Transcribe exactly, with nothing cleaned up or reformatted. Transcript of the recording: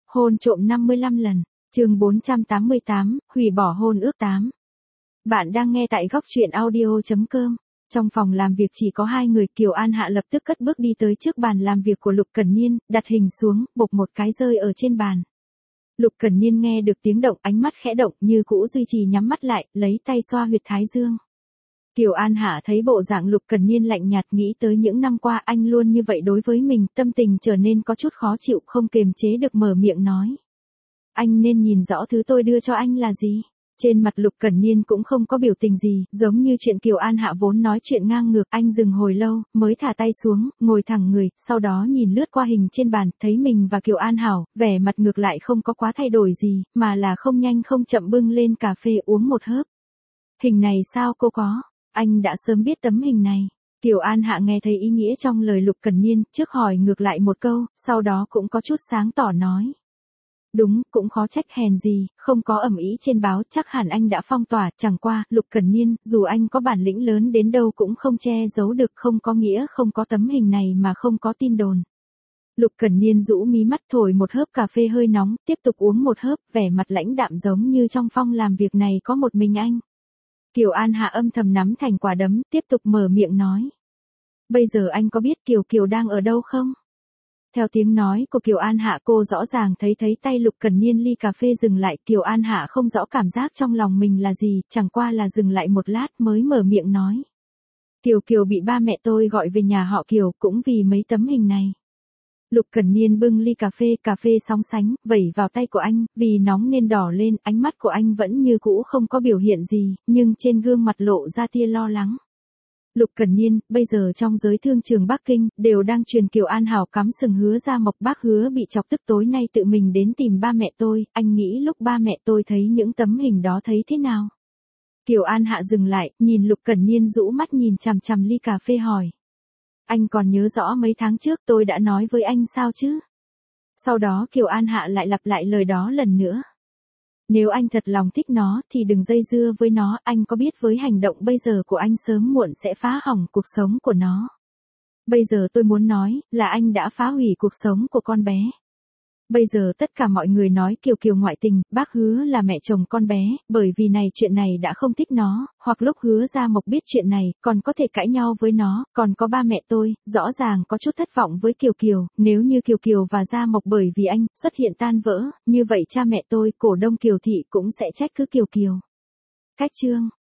Hôn trộm năm mươi lăm lần, chương bốn trăm tám mươi tám, hủy bỏ hôn ước tám. Bạn đang nghe tại góc truyện audio chấm com. Trong phòng làm việc chỉ có hai người, Kiều An Hạ lập tức cất bước đi tới trước bàn làm việc của Lục Cẩn Niên, đặt hình xuống, bộp một cái rơi ở trên bàn. Lục Cẩn Niên nghe được tiếng động, ánh mắt khẽ động, như cũ duy trì nhắm mắt lại, lấy tay xoa huyệt thái dương. Kiều An Hạ thấy bộ dạng Lục Cẩn Niên lạnh nhạt, nghĩ tới những năm qua anh luôn như vậy đối với mình, tâm tình trở nên có chút khó chịu, không kềm chế được mở miệng nói. Anh nên nhìn rõ thứ tôi đưa cho anh là gì. Trên mặt Lục Cẩn Niên cũng không có biểu tình gì, giống như chuyện Kiều An Hạ vốn nói chuyện ngang ngược. Anh dừng hồi lâu, mới thả tay xuống, ngồi thẳng người, sau đó nhìn lướt qua hình trên bàn, thấy mình và Kiều An Hảo, vẻ mặt ngược lại không có quá thay đổi gì, mà là không nhanh không chậm bưng lên cà phê uống một hớp. Hình này sao cô có? Anh đã sớm biết tấm hình này. Kiều An Hạ nghe thấy ý nghĩa trong lời Lục Cẩn Niên, trước hỏi ngược lại một câu, sau đó cũng có chút sáng tỏ nói. Đúng, cũng khó trách, hèn gì, không có ầm ĩ trên báo, chắc hẳn anh đã phong tỏa, chẳng qua, Lục Cẩn Niên, dù anh có bản lĩnh lớn đến đâu cũng không che giấu được, không có nghĩa không có tấm hình này mà không có tin đồn. Lục Cẩn Niên rũ mí mắt, thổi một hớp cà phê hơi nóng, tiếp tục uống một hớp, vẻ mặt lãnh đạm giống như trong phòng làm việc này có một mình anh. Kiều An Hạ âm thầm nắm thành quả đấm, tiếp tục mở miệng nói. Bây giờ anh có biết Kiều Kiều đang ở đâu không? Theo tiếng nói của Kiều An Hạ, cô rõ ràng thấy thấy tay Lục Cẩn Niên ly cà phê dừng lại. Kiều An Hạ không rõ cảm giác trong lòng mình là gì, chẳng qua là dừng lại một lát mới mở miệng nói. Kiều Kiều bị ba mẹ tôi gọi về nhà họ Kiều, cũng vì mấy tấm hình này. Lục Cẩn Niên bưng ly cà phê, cà phê sóng sánh, vẩy vào tay của anh, vì nóng nên đỏ lên, ánh mắt của anh vẫn như cũ không có biểu hiện gì, nhưng trên gương mặt lộ ra tia lo lắng. Lục Cẩn Niên, bây giờ trong giới thương trường Bắc Kinh, đều đang truyền Kiều An Hảo cắm sừng Hứa Gia Mộc, bác Hứa bị chọc tức tối nay tự mình đến tìm ba mẹ tôi, anh nghĩ lúc ba mẹ tôi thấy những tấm hình đó thấy thế nào? Kiều An Hạ dừng lại, nhìn Lục Cẩn Niên rũ mắt nhìn chằm chằm ly cà phê hỏi. Anh còn nhớ rõ mấy tháng trước tôi đã nói với anh sao chứ? Sau đó Kiều An Hạ lại lặp lại lời đó lần nữa. Nếu anh thật lòng thích nó thì đừng dây dưa với nó, anh có biết với hành động bây giờ của anh sớm muộn sẽ phá hỏng cuộc sống của nó. Bây giờ tôi muốn nói là anh đã phá hủy cuộc sống của con bé. Bây giờ tất cả mọi người nói Kiều Kiều ngoại tình, bác Hứa là mẹ chồng con bé, bởi vì này chuyện này đã không thích nó, hoặc lúc Hứa Gia Mộc biết chuyện này, còn có thể cãi nhau với nó, còn có ba mẹ tôi, rõ ràng có chút thất vọng với Kiều Kiều, nếu như Kiều Kiều và Gia Mộc bởi vì anh, xuất hiện tan vỡ, như vậy cha mẹ tôi, cổ đông Kiều Thị cũng sẽ trách cứ Kiều Kiều. Cách chương,